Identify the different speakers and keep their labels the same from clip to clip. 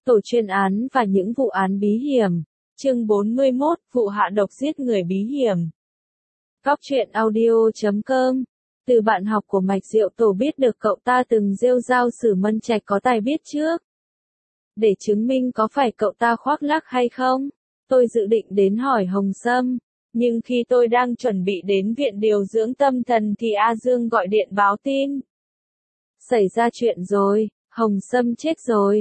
Speaker 1: Tổ chuyên án và những vụ án bí hiểm. Chương 41, vụ hạ độc giết người bí hiểm. Góc truyện audio.com. Từ bạn học của Mạch Diệu Tổ biết được cậu ta từng rêu rao Sử Mân Trạch có tài biết trước. Để chứng minh có phải cậu ta khoác lác hay không, tôi dự định đến hỏi Hồng Sâm. Nhưng khi tôi đang chuẩn bị đến viện điều dưỡng tâm thần thì A Dương gọi điện báo tin. Xảy ra chuyện rồi, Hồng Sâm chết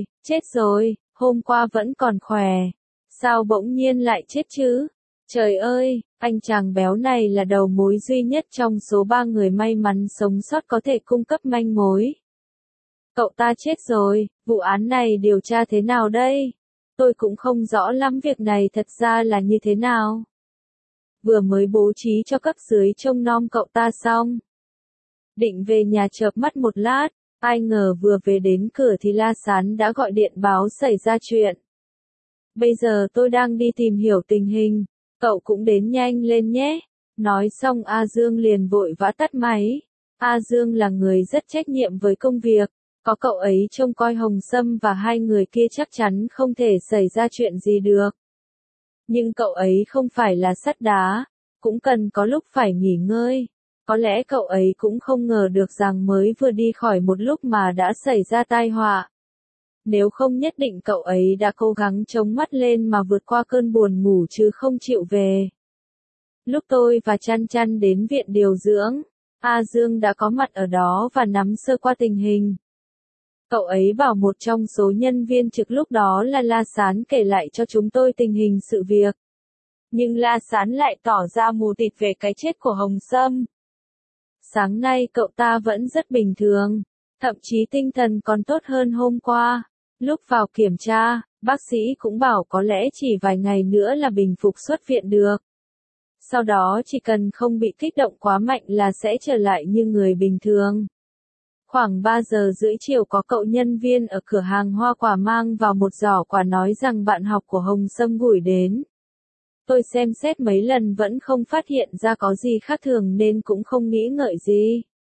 Speaker 1: rồi, hôm qua vẫn còn khỏe. Sao bỗng nhiên lại chết chứ? Trời ơi, anh chàng béo này là đầu mối duy nhất trong số 3 người may mắn sống sót có thể cung cấp manh mối. Cậu ta chết rồi, vụ án này điều tra thế nào đây? Tôi cũng không rõ lắm việc này thật ra là như thế nào. Vừa mới bố trí cho cấp dưới trông nom cậu ta xong. Định về nhà chợp mắt một lát, ai ngờ vừa về đến cửa thì La Sán đã gọi điện báo xảy ra chuyện. Bây giờ tôi đang đi tìm hiểu tình hình, cậu cũng đến nhanh lên nhé. Nói xong A Dương liền vội vã tắt máy. A Dương là người rất trách nhiệm với công việc, có cậu ấy trông coi Hồng Sâm và hai người kia chắc chắn không thể xảy ra chuyện gì được. Nhưng cậu ấy không phải là sắt đá, cũng cần có lúc phải nghỉ ngơi. Có lẽ cậu ấy cũng không ngờ được rằng mới vừa đi khỏi một lúc mà đã xảy ra tai họa. Nếu không nhất định cậu ấy đã cố gắng chống mắt lên mà vượt qua cơn buồn ngủ chứ không chịu về. Lúc tôi và Chăn Chăn đến viện điều dưỡng, A Dương đã có mặt ở đó và nắm sơ qua tình hình. Cậu ấy bảo một trong số nhân viên trực lúc đó là La Sán kể lại cho chúng tôi tình hình sự việc. Nhưng La Sán lại tỏ ra mù tịt về cái chết của Hồng Sâm. Sáng nay cậu ta vẫn rất bình thường, thậm chí tinh thần còn tốt hơn hôm qua. Lúc vào kiểm tra, bác sĩ cũng bảo có lẽ chỉ vài ngày nữa là bình phục xuất viện được. Sau đó chỉ cần không bị kích động quá mạnh là sẽ trở lại như người bình thường. Khoảng 3 giờ rưỡi chiều có cậu nhân viên ở cửa hàng hoa quả mang vào một giỏ quà nói rằng bạn học của Hồng Sâm gửi đến. Tôi xem xét mấy lần vẫn không phát hiện ra có gì khác thường nên cũng không nghĩ ngợi gì.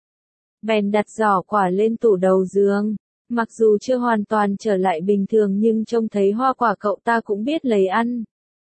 Speaker 1: Bèn đặt giỏ quà lên tủ đầu giường. Mặc dù chưa hoàn toàn trở lại bình thường nhưng trông thấy hoa quả cậu ta cũng biết lấy ăn.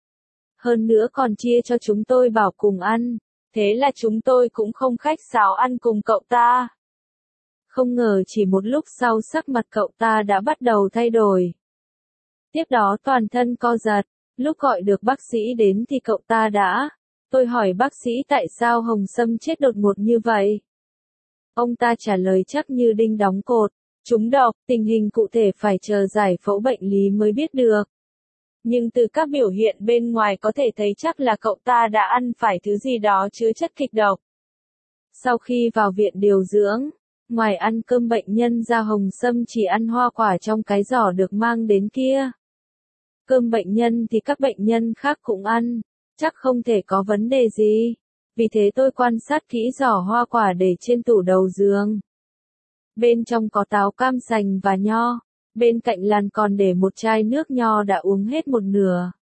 Speaker 1: Hơn nữa còn chia cho chúng tôi bảo cùng ăn. Thế là chúng tôi cũng không khách sáo ăn cùng cậu ta. Không ngờ chỉ một lúc sau sắc mặt cậu ta đã bắt đầu thay đổi. Tiếp đó toàn thân co giật. Lúc gọi được bác sĩ đến thì cậu ta đã. Tôi hỏi bác sĩ tại sao Hồng Sâm chết đột ngột như vậy. Ông ta trả lời chắc như đinh đóng cột. Trúng độc, tình hình cụ thể phải chờ giải phẫu bệnh lý mới biết được. Nhưng từ các biểu hiện bên ngoài có thể thấy chắc là cậu ta đã ăn phải thứ gì đó chứa chất kịch độc. Sau khi vào viện điều dưỡng, ngoài ăn cơm bệnh nhân ra Hồng Sâm chỉ ăn hoa quả trong cái giỏ được mang đến kia. Cơm bệnh nhân thì các bệnh nhân khác cũng ăn, chắc không thể có vấn đề gì. Vì thế tôi quan sát kỹ giỏ hoa quả để trên tủ đầu giường. Bên trong có táo cam sành và nho, bên cạnh làn còn để một chai nước nho đã uống hết một nửa.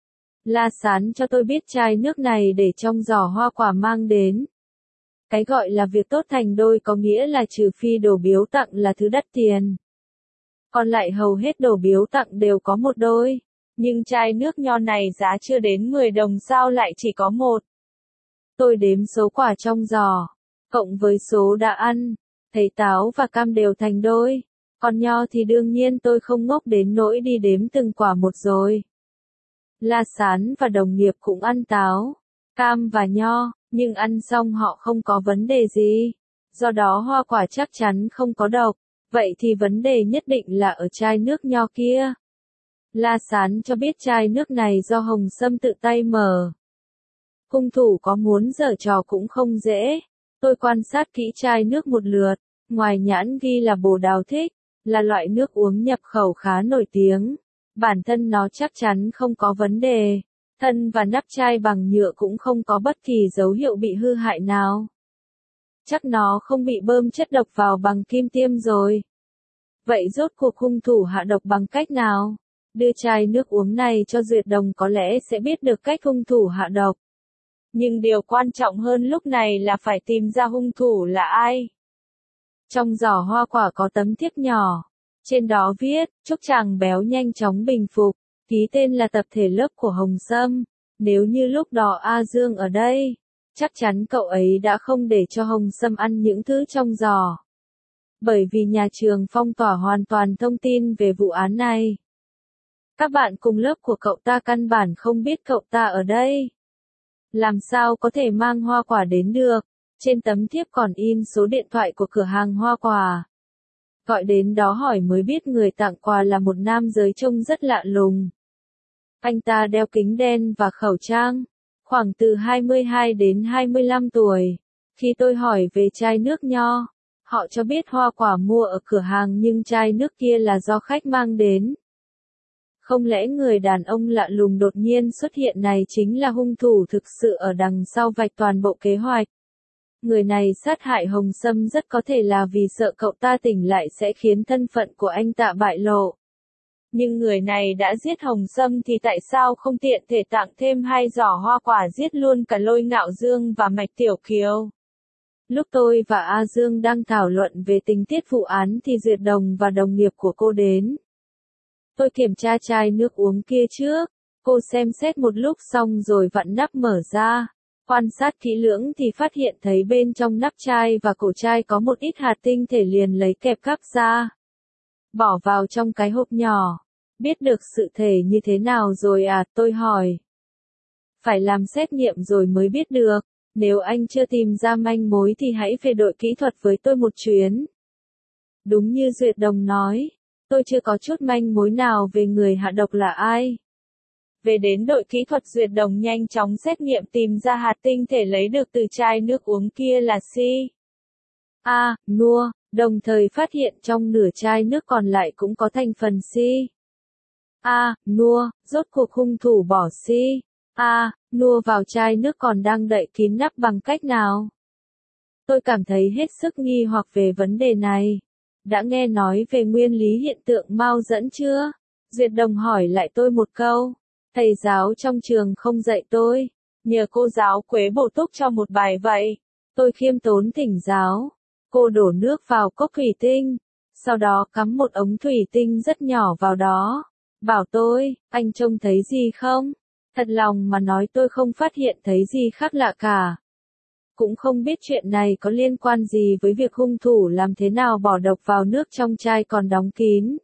Speaker 1: La Sán cho tôi biết chai nước này để trong giỏ hoa quả mang đến. Cái gọi là việc tốt thành đôi có nghĩa là trừ phi đồ biếu tặng là thứ đắt tiền. Còn lại hầu hết đồ biếu tặng đều có một đôi. Nhưng chai nước nho này giá chưa đến 10 đồng sao lại chỉ có một. Tôi đếm số quả trong giỏ, cộng với số đã ăn. Thấy táo và cam đều thành đôi, còn nho thì đương nhiên tôi không ngốc đến nỗi đi đếm từng quả một rồi. La Sán và đồng nghiệp cũng ăn táo, cam và nho, nhưng ăn xong họ không có vấn đề gì. Do đó hoa quả chắc chắn không có độc, vậy thì vấn đề nhất định là ở chai nước nho kia. La Sán cho biết chai nước này do Hồng Sâm tự tay mở. Hung thủ có muốn giở trò cũng không dễ. Tôi quan sát kỹ chai nước một lượt. Ngoài nhãn ghi là bồ đào thích, là loại nước uống nhập khẩu khá nổi tiếng. Bản thân nó chắc chắn không có vấn đề. Thân và nắp chai bằng nhựa cũng không có bất kỳ dấu hiệu bị hư hại nào. Chắc nó không bị bơm chất độc vào bằng kim tiêm rồi. Vậy rốt cuộc hung thủ hạ độc bằng cách nào? Đưa chai nước uống này cho Duyệt Đồng có lẽ sẽ biết được cách hung thủ hạ độc. Nhưng điều quan trọng hơn lúc này là phải tìm ra hung thủ là ai. Trong giỏ hoa quả có tấm thiếp nhỏ. Trên đó viết, chúc chàng béo nhanh chóng bình phục, ký tên là tập thể lớp của Hồng Sâm. Nếu như lúc đó A Dương ở đây, chắc chắn cậu ấy đã không để cho Hồng Sâm ăn những thứ trong giỏ. Bởi vì nhà trường phong tỏa hoàn toàn thông tin về vụ án này. Các bạn cùng lớp của cậu ta căn bản không biết cậu ta ở đây. Làm sao có thể mang hoa quả đến được? Trên tấm thiếp còn in số điện thoại của cửa hàng hoa quả. Gọi đến đó hỏi mới biết người tặng quà là một nam giới trông rất lạ lùng. Anh ta đeo kính đen và khẩu trang, khoảng từ 22 đến 25 tuổi. Khi tôi hỏi về chai nước nho, họ cho biết hoa quả mua ở cửa hàng nhưng chai nước kia là do khách mang đến. Không lẽ người đàn ông lạ lùng đột nhiên xuất hiện này chính là hung thủ thực sự ở đằng sau vạch toàn bộ kế hoạch? Người này sát hại Hồng Sâm rất có thể là vì sợ cậu ta tỉnh lại sẽ khiến thân phận của anh ta bại lộ. Nhưng người này đã giết Hồng Sâm thì tại sao không tiện thể tặng thêm 2 giỏ hoa quả giết luôn cả Lôi Ngạo Dương và Mạch Tiểu Kiều? Lúc tôi và A Dương đang thảo luận về tình tiết vụ án thì Duyệt Đồng và đồng nghiệp của cô đến. Tôi kiểm tra chai nước uống kia trước, cô xem xét một lúc xong rồi vặn nắp mở ra. Quan sát kỹ lưỡng thì phát hiện thấy bên trong nắp chai và cổ chai có một ít hạt tinh thể liền lấy kẹp cắp ra. Bỏ vào trong cái hộp nhỏ. Biết được sự thể như thế nào rồi à, tôi hỏi. Phải làm xét nghiệm rồi mới biết được. Nếu anh chưa tìm ra manh mối thì hãy về đội kỹ thuật với tôi một chuyến. Đúng như Duyệt Đồng nói, tôi chưa có chút manh mối nào về người hạ độc là ai. Về đến đội kỹ thuật Duyệt Đồng nhanh chóng xét nghiệm tìm ra hạt tinh thể lấy được từ chai nước uống kia là cyanua, đồng thời phát hiện trong nửa chai nước còn lại cũng có thành phần cyanua, rốt cuộc hung thủ bỏ cyanua vào chai nước còn đang đậy kín nắp bằng cách nào? Tôi cảm thấy hết sức nghi hoặc về vấn đề này. Đã nghe nói về nguyên lý hiện tượng Mao dẫn chưa? Duyệt Đồng hỏi lại tôi một câu. Thầy giáo trong trường không dạy tôi, nhờ cô giáo Quế bổ túc cho một bài vậy. Tôi khiêm tốn thỉnh giáo. Cô đổ nước vào cốc thủy tinh, sau đó cắm một ống thủy tinh rất nhỏ vào đó. Bảo tôi, anh trông thấy gì không? Thật lòng mà nói tôi không phát hiện thấy gì khác lạ cả. Cũng không biết chuyện này có liên quan gì với việc hung thủ làm thế nào bỏ độc vào nước trong chai còn đóng kín.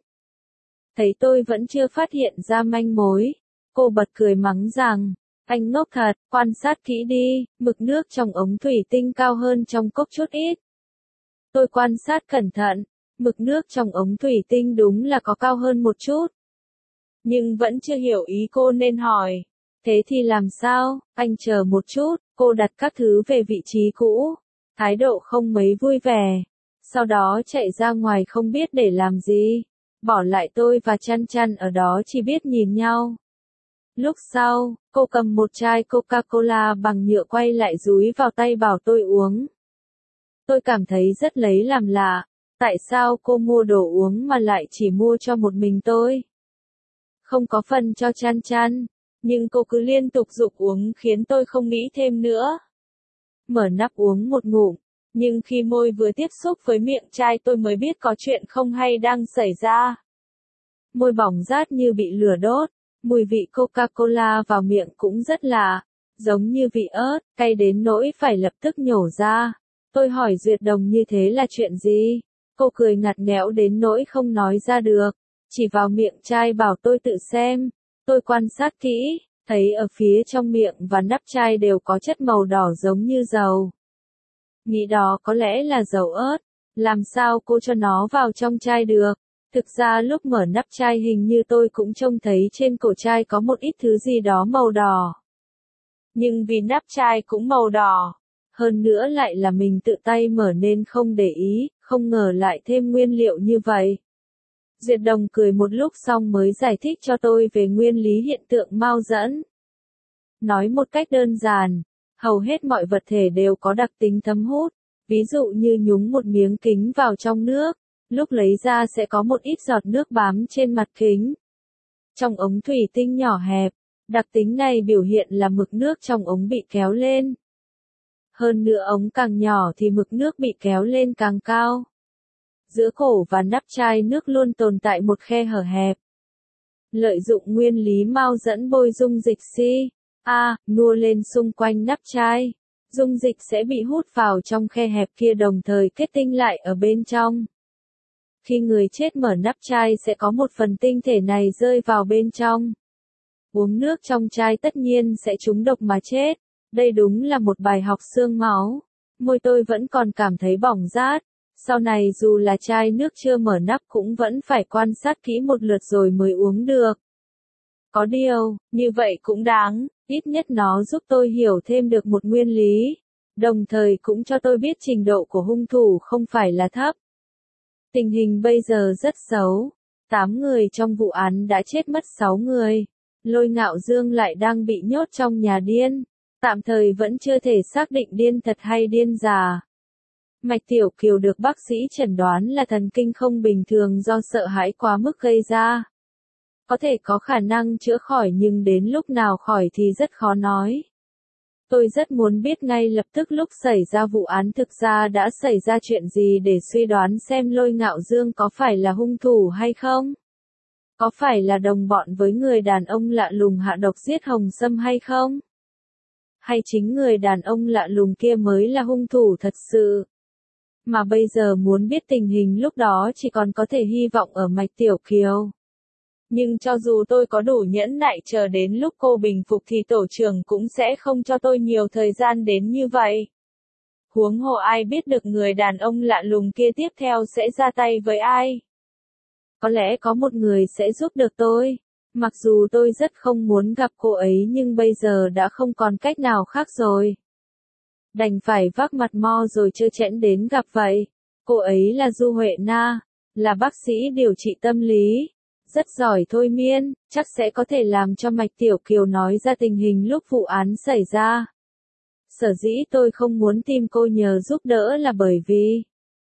Speaker 1: Thấy tôi vẫn chưa phát hiện ra manh mối. Cô bật cười mắng rằng, anh ngốc thật, quan sát kỹ đi, mực nước trong ống thủy tinh cao hơn trong cốc chút ít. Tôi quan sát cẩn thận, mực nước trong ống thủy tinh đúng là có cao hơn một chút. Nhưng vẫn chưa hiểu ý cô nên hỏi. Thế thì làm sao, anh chờ một chút, cô đặt các thứ về vị trí cũ. Thái độ không mấy vui vẻ. Sau đó chạy ra ngoài không biết để làm gì. Bỏ lại tôi và Chăn Chăn ở đó chỉ biết nhìn nhau. Lúc sau, cô cầm một chai Coca-Cola bằng nhựa quay lại dúi vào tay bảo tôi uống. Tôi cảm thấy rất lấy làm lạ. Tại sao cô mua đồ uống mà lại chỉ mua cho một mình tôi? Không có phần cho Chăn Chăn. Nhưng cô cứ liên tục giục uống khiến tôi không nghĩ thêm nữa. Mở nắp uống một ngụm. Nhưng khi môi vừa tiếp xúc với miệng chai tôi mới biết có chuyện không hay đang xảy ra. Môi bỏng rát như bị lửa đốt. Mùi vị Coca-Cola vào miệng cũng rất lạ, giống như vị ớt, cay đến nỗi phải lập tức nhổ ra. Tôi hỏi Duyệt Đồng như thế là chuyện gì? Cô cười ngặt nghẽo đến nỗi không nói ra được, chỉ vào miệng chai bảo tôi tự xem. Tôi quan sát kỹ, thấy ở phía trong miệng và nắp chai đều có chất màu đỏ giống như dầu. Nghĩ đó có lẽ là dầu ớt, làm sao cô cho nó vào trong chai được? Thực ra lúc mở nắp chai hình như tôi cũng trông thấy trên cổ chai có một ít thứ gì đó màu đỏ. Nhưng vì nắp chai cũng màu đỏ, hơn nữa lại là mình tự tay mở nên không để ý, không ngờ lại thêm nguyên liệu như vậy. Duyệt Đồng cười một lúc xong mới giải thích cho tôi về nguyên lý hiện tượng Mao dẫn. Nói một cách đơn giản, hầu hết mọi vật thể đều có đặc tính thấm hút, ví dụ như nhúng một miếng kính vào trong nước. Lúc lấy ra sẽ có một ít giọt nước bám trên mặt kính. Trong ống thủy tinh nhỏ hẹp, đặc tính này biểu hiện là mực nước trong ống bị kéo lên. Hơn nữa ống càng nhỏ thì mực nước bị kéo lên càng cao. Giữa cổ và nắp chai nước luôn tồn tại một khe hở hẹp. Lợi dụng nguyên lý Mao dẫn bôi dung dịch nua lên xung quanh nắp chai. Dung dịch sẽ bị hút vào trong khe hẹp kia đồng thời kết tinh lại ở bên trong. Khi người chết mở nắp chai sẽ có một phần tinh thể này rơi vào bên trong. Uống nước trong chai tất nhiên sẽ trúng độc mà chết. Đây đúng là một bài học xương máu. Môi tôi vẫn còn cảm thấy bỏng rát. Sau này dù là chai nước chưa mở nắp cũng vẫn phải quan sát kỹ một lượt rồi mới uống được. Có điều, như vậy cũng đáng, ít nhất nó giúp tôi hiểu thêm được một nguyên lý. Đồng thời cũng cho tôi biết trình độ của hung thủ không phải là thấp. Tình hình bây giờ rất xấu. 8 người trong vụ án đã chết mất 6 người. Lôi Ngạo Dương lại đang bị nhốt trong nhà điên. Tạm thời vẫn chưa thể xác định điên thật hay điên giả. Mạch Tiểu Kiều được bác sĩ chẩn đoán là thần kinh không bình thường do sợ hãi quá mức gây ra. Có thể có khả năng chữa khỏi nhưng đến lúc nào khỏi thì rất khó nói. Tôi rất muốn biết ngay lập tức lúc xảy ra vụ án thực ra đã xảy ra chuyện gì để suy đoán xem Lôi Ngạo Dương có phải là hung thủ hay không. Có phải là đồng bọn với người đàn ông lạ lùng hạ độc giết Hồng Sâm hay không? Hay chính người đàn ông lạ lùng kia mới là hung thủ thật sự? Mà bây giờ muốn biết tình hình lúc đó chỉ còn có thể hy vọng ở Mạch Tiểu Kiều. Nhưng cho dù tôi có đủ nhẫn nại chờ đến lúc cô bình phục thì tổ trưởng cũng sẽ không cho tôi nhiều thời gian đến như vậy. Huống hồ ai biết được người đàn ông lạ lùng kia tiếp theo sẽ ra tay với ai. Có lẽ có một người sẽ giúp được tôi. Mặc dù tôi rất không muốn gặp cô ấy nhưng bây giờ đã không còn cách nào khác rồi. Đành phải vác mặt mo rồi trơ trẽn đến gặp vậy. Cô ấy là Du Huệ Na, là bác sĩ điều trị tâm lý. Rất giỏi thôi miên, chắc sẽ có thể làm cho Mạch Tiểu Kiều nói ra tình hình lúc vụ án xảy ra. Sở dĩ tôi không muốn tìm cô nhờ giúp đỡ là bởi vì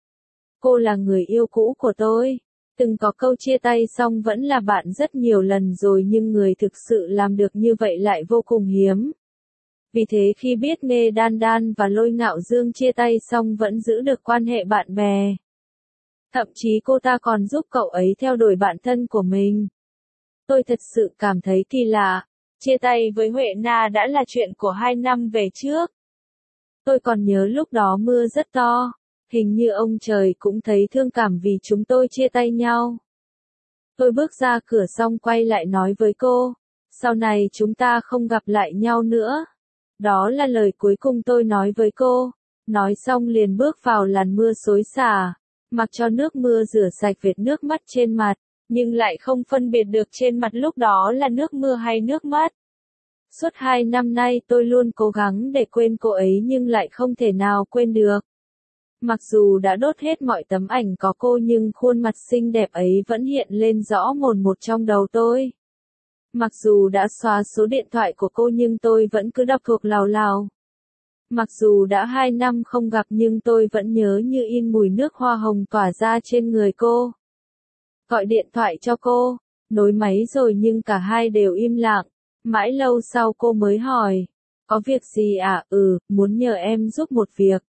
Speaker 1: cô là người yêu cũ của tôi. Từng có câu chia tay xong vẫn là bạn rất nhiều lần rồi nhưng người thực sự làm được như vậy lại vô cùng hiếm. Vì thế khi biết Nghê Đan Đan và Lôi Ngạo Dương chia tay xong vẫn giữ được quan hệ bạn bè. Thậm chí cô ta còn giúp cậu ấy theo đuổi bạn thân của mình. Tôi thật sự cảm thấy kỳ lạ. Chia tay với Huệ Na đã là chuyện của 2 năm về trước. Tôi còn nhớ lúc đó mưa rất to. Hình như ông trời cũng thấy thương cảm vì chúng tôi chia tay nhau. Tôi bước ra cửa xong quay lại nói với cô. Sau này chúng ta không gặp lại nhau nữa. Đó là lời cuối cùng tôi nói với cô. Nói xong liền bước vào làn mưa xối xả. Mặc cho nước mưa rửa sạch vệt nước mắt trên mặt, nhưng lại không phân biệt được trên mặt lúc đó là nước mưa hay nước mắt. Suốt 2 năm nay tôi luôn cố gắng để quên cô ấy nhưng lại không thể nào quên được. Mặc dù đã đốt hết mọi tấm ảnh có cô nhưng khuôn mặt xinh đẹp ấy vẫn hiện lên rõ mồn một trong đầu tôi. Mặc dù đã xóa số điện thoại của cô nhưng tôi vẫn cứ đọc thuộc lào lào. Mặc dù đã 2 năm không gặp nhưng tôi vẫn nhớ như in mùi nước hoa hồng tỏa ra trên người cô. Gọi điện thoại cho cô, nối máy rồi nhưng cả hai đều im lặng. Mãi lâu sau cô mới hỏi, có việc gì à? Muốn nhờ em giúp một việc.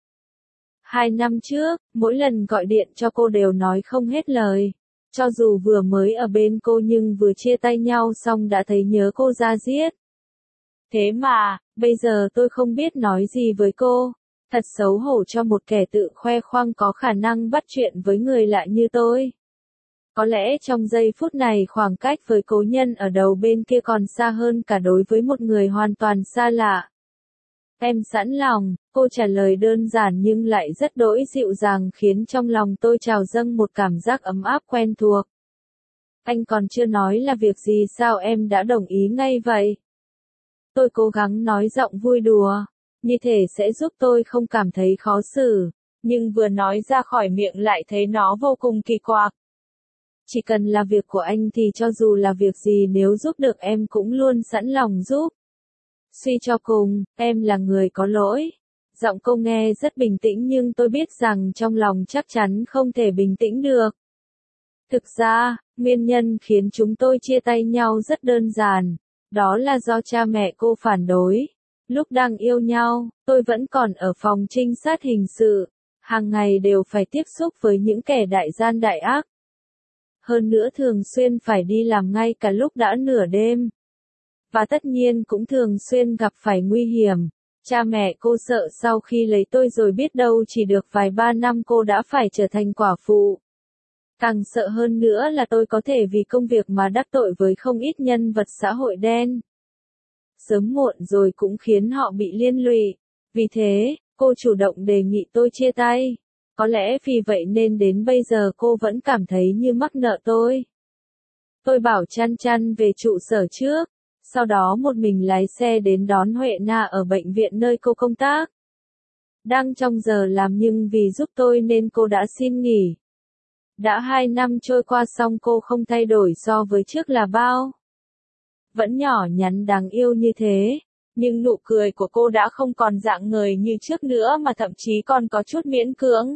Speaker 1: 2 năm trước, mỗi lần gọi điện cho cô đều nói không hết lời. Cho dù vừa mới ở bên cô nhưng vừa chia tay nhau xong đã thấy nhớ cô ra diết. Thế mà, bây giờ tôi không biết nói gì với cô. Thật xấu hổ cho một kẻ tự khoe khoang có khả năng bắt chuyện với người lạ như tôi. Có lẽ trong giây phút này khoảng cách với cố nhân ở đầu bên kia còn xa hơn cả đối với một người hoàn toàn xa lạ. Em sẵn lòng, cô trả lời đơn giản nhưng lại rất đỗi dịu dàng khiến trong lòng tôi trào dâng một cảm giác ấm áp quen thuộc. Anh còn chưa nói là việc gì sao em đã đồng ý ngay vậy? Tôi cố gắng nói giọng vui đùa, như thể sẽ giúp tôi không cảm thấy khó xử, nhưng vừa nói ra khỏi miệng lại thấy nó vô cùng kỳ quặc. Chỉ cần là việc của anh thì cho dù là việc gì nếu giúp được em cũng luôn sẵn lòng giúp. Suy cho cùng, em là người có lỗi. Giọng cô nghe rất bình tĩnh nhưng tôi biết rằng trong lòng chắc chắn không thể bình tĩnh được. Thực ra, nguyên nhân khiến chúng tôi chia tay nhau rất đơn giản. Đó là do cha mẹ cô phản đối. Lúc đang yêu nhau, tôi vẫn còn ở phòng trinh sát hình sự. Hàng ngày đều phải tiếp xúc với những kẻ đại gian đại ác. Hơn nữa thường xuyên phải đi làm ngay cả lúc đã nửa đêm. Và tất nhiên cũng thường xuyên gặp phải nguy hiểm. Cha mẹ cô sợ sau khi lấy tôi rồi biết đâu chỉ được vài ba năm cô đã phải trở thành quả phụ. Càng sợ hơn nữa là tôi có thể vì công việc mà đắc tội với không ít nhân vật xã hội đen. Sớm muộn rồi cũng khiến họ bị liên lụy. Vì thế, cô chủ động đề nghị tôi chia tay. Có lẽ vì vậy nên đến bây giờ cô vẫn cảm thấy như mắc nợ tôi. Tôi bảo Chăn Chăn về trụ sở trước, sau đó một mình lái xe đến đón Huệ Na ở bệnh viện nơi cô công tác. Đang trong giờ làm nhưng vì giúp tôi nên cô đã xin nghỉ. Đã 2 năm trôi qua xong cô không thay đổi so với trước là bao. Vẫn nhỏ nhắn đáng yêu như thế, nhưng nụ cười của cô đã không còn rạng ngời như trước nữa mà thậm chí còn có chút miễn cưỡng.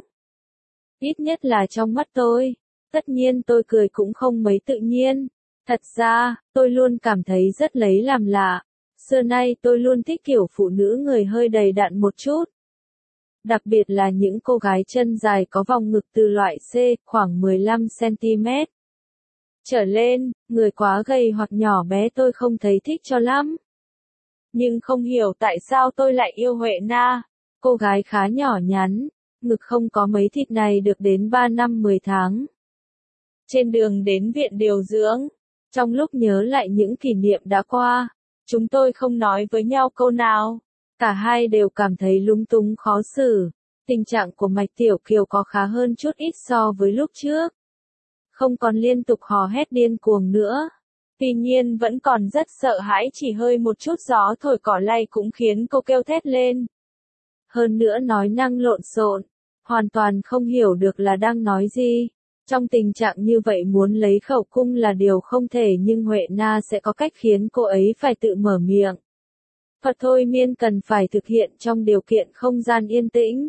Speaker 1: Ít nhất là trong mắt tôi. Tất nhiên tôi cười cũng không mấy tự nhiên. Thật ra, tôi luôn cảm thấy rất lấy làm lạ. Xưa nay tôi luôn thích kiểu phụ nữ người hơi đầy đặn một chút. Đặc biệt là những cô gái chân dài có vòng ngực từ loại C, khoảng 15cm. Trở lên, người quá gầy hoặc nhỏ bé tôi không thấy thích cho lắm. Nhưng không hiểu tại sao tôi lại yêu Huệ Na. Cô gái khá nhỏ nhắn, ngực không có mấy thịt này được đến 3 năm 10 tháng. Trên đường đến viện điều dưỡng, trong lúc nhớ lại những kỷ niệm đã qua, chúng tôi không nói với nhau câu nào. Cả hai đều cảm thấy lúng túng khó xử. Tình trạng của Mạch Tiểu Kiều có khá hơn chút ít so với lúc trước. Không còn liên tục hò hét điên cuồng nữa. Tuy nhiên vẫn còn rất sợ hãi, chỉ hơi một chút gió thổi cỏ lay cũng khiến cô kêu thét lên. Hơn nữa nói năng lộn xộn, hoàn toàn không hiểu được là đang nói gì. Trong tình trạng như vậy muốn lấy khẩu cung là điều không thể, nhưng Huệ Na sẽ có cách khiến cô ấy phải tự mở miệng. Thuật thôi miên cần phải thực hiện trong điều kiện không gian yên tĩnh.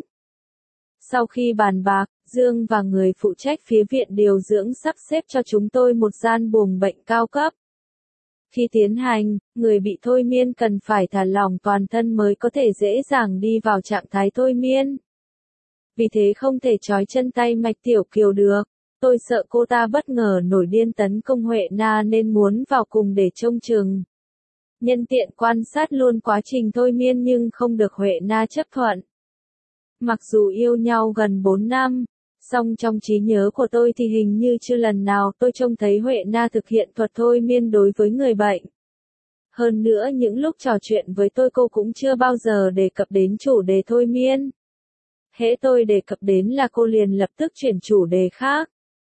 Speaker 1: Sau khi bàn bạc, Dương và người phụ trách phía viện điều dưỡng sắp xếp cho chúng tôi một gian buồng bệnh cao cấp. Khi tiến hành, người bị thôi miên cần phải thả lỏng toàn thân mới có thể dễ dàng đi vào trạng thái thôi miên. Vì thế không thể trói chân tay Mạch Tiểu Kiều được. Tôi sợ cô ta bất ngờ nổi điên tấn công Huệ Na nên muốn vào cùng để trông chừng. Nhân tiện quan sát luôn quá trình thôi miên nhưng không được Huệ Na chấp thuận. Mặc dù yêu nhau gần 4 năm, song trong trí nhớ của tôi thì hình như chưa lần nào tôi trông thấy Huệ Na thực hiện thuật thôi miên đối với người bệnh. Hơn nữa những lúc trò chuyện với tôi cô cũng chưa bao giờ đề cập đến chủ đề thôi miên. Hễ tôi đề cập đến là cô liền lập tức chuyển chủ đề khác.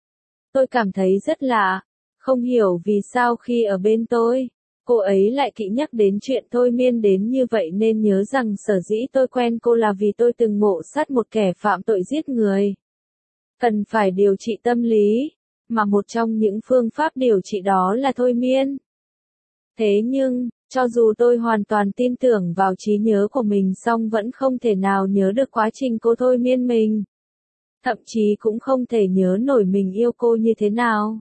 Speaker 1: Tôi cảm thấy rất lạ, không hiểu vì sao khi ở bên tôi, cô ấy lại kỹ nhắc đến chuyện thôi miên đến như vậy, nên nhớ rằng sở dĩ tôi quen cô là vì tôi từng ngộ sát một kẻ phạm tội giết người. Cần phải điều trị tâm lý, mà một trong những phương pháp điều trị đó là thôi miên. Thế nhưng, cho dù tôi hoàn toàn tin tưởng vào trí nhớ của mình song vẫn không thể nào nhớ được quá trình cô thôi miên mình. Thậm chí cũng không thể nhớ nổi mình yêu cô như thế nào.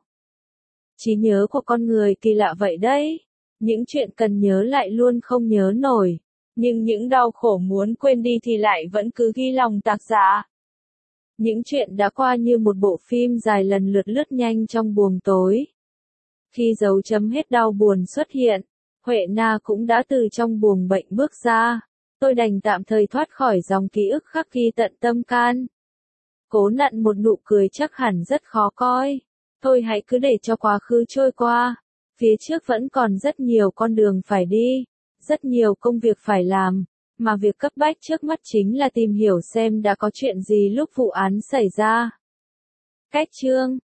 Speaker 1: Trí nhớ của con người kỳ lạ vậy đấy. Những chuyện cần nhớ lại luôn không nhớ nổi. Nhưng những đau khổ muốn quên đi thì lại vẫn cứ ghi lòng tạc dạ. Những chuyện đã qua như một bộ phim dài lần lượt lướt nhanh trong buồng tối. Khi dấu chấm hết đau buồn xuất hiện, Huệ Na cũng đã từ trong buồng bệnh bước ra. Tôi đành tạm thời thoát khỏi dòng ký ức khắc ghi tận tâm can. Cố nặn một nụ cười chắc hẳn rất khó coi. Thôi hãy cứ để cho quá khứ trôi qua. Phía trước vẫn còn rất nhiều con đường phải đi, rất nhiều công việc phải làm, mà việc cấp bách trước mắt chính là tìm hiểu xem đã có chuyện gì lúc vụ án xảy ra. Cách chương